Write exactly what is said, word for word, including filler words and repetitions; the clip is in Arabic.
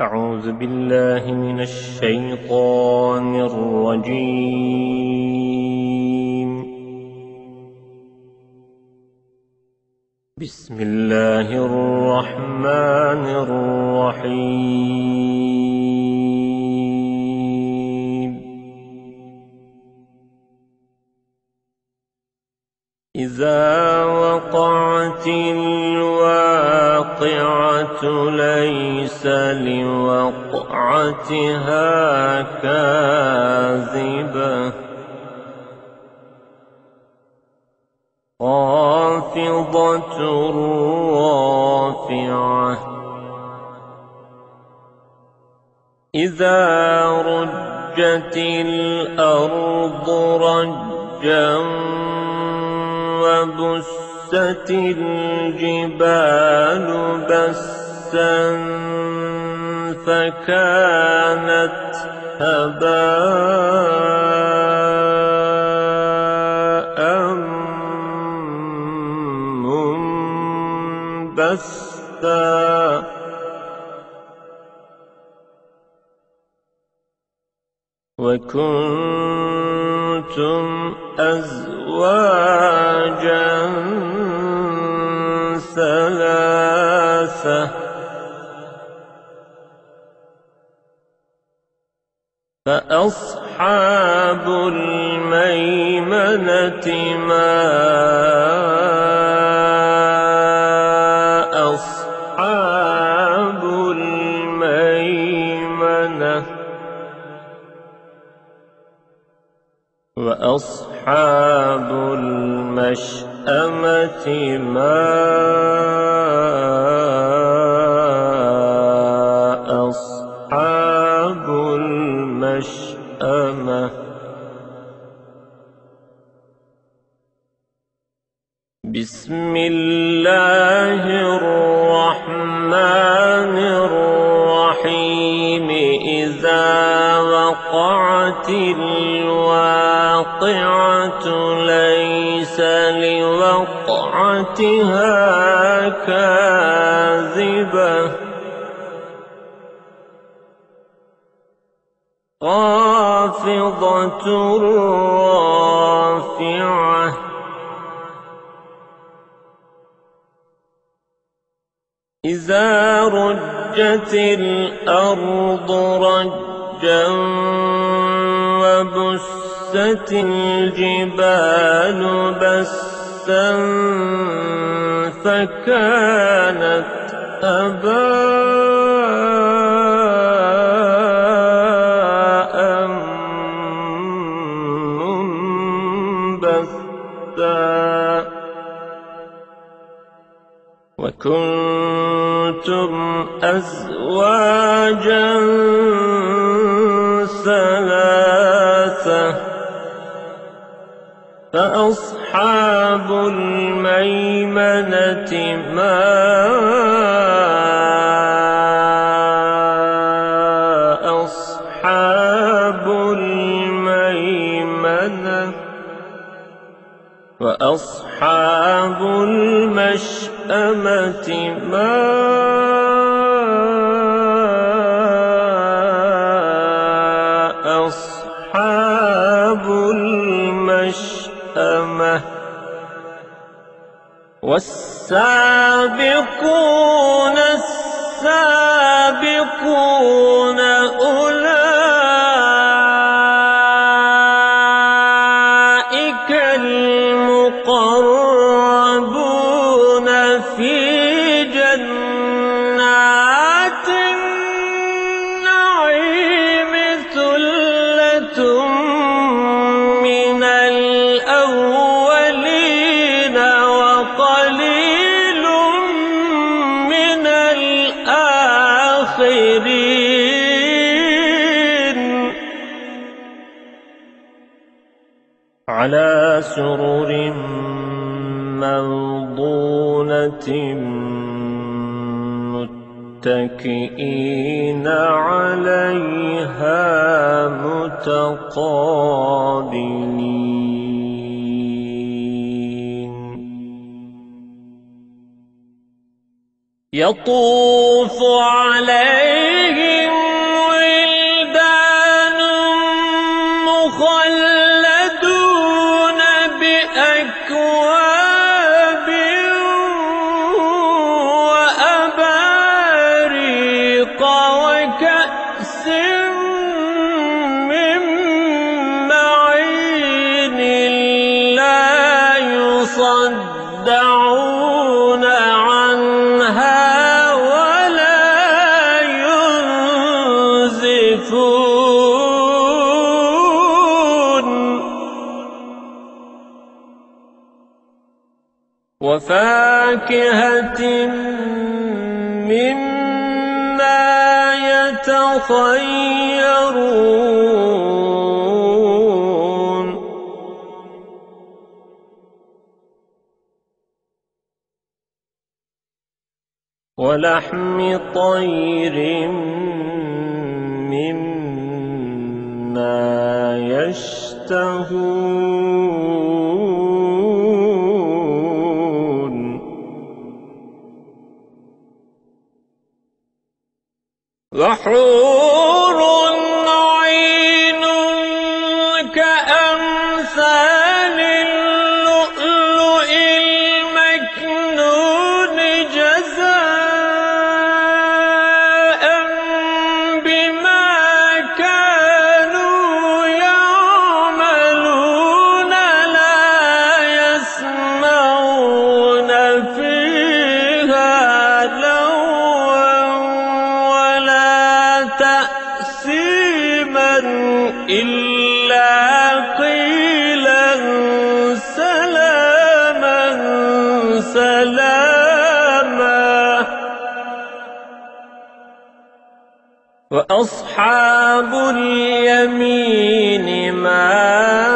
أعوذ بالله من الشيطان الرجيم. بسم الله الرحمن الرحيم. إذا وقعت الواقعة ليس لوقعتها كاذبة خافضة رافعة إذا رجت الأرض رجا وبست الجبال بسا فكانت هباء منبثا وكنتم أزواجا ثلاثة فأصحاب الميمنة ما أصحاب الميمنة وأصحاب المشأمة ما أصحاب المشأمة بسم الله الرحمن الرحيم. إذا وقعت الواقعة ليس لوقعتها كاذبة خافضة رافعة إذا رجت الأرض رجا وبست الجبال بسا فكانت هباء منبثا وكنتم أزواجا ثلاثة فأصحاب الميمنة ما أصحاب الميمنة وأصحاب المشأمة ما أصحاب المشأمة والسابقون السابقون أولئك المقربون في جنات النعيم ثلة من الأولين وقليل من الآخرين على سرر موضونة متكئين عليها متقابلين يطوف عليهم وفاكهة مما يتخيرون ولحم طير مما يشتهون وحور عين كأمثال اللؤلؤ المكنون جزاء بما كانوا يعملون لا يسمعون فيها لغوا ولا تأثيما إلا قيلا سلاما سلاما وأصحاب اليمين ما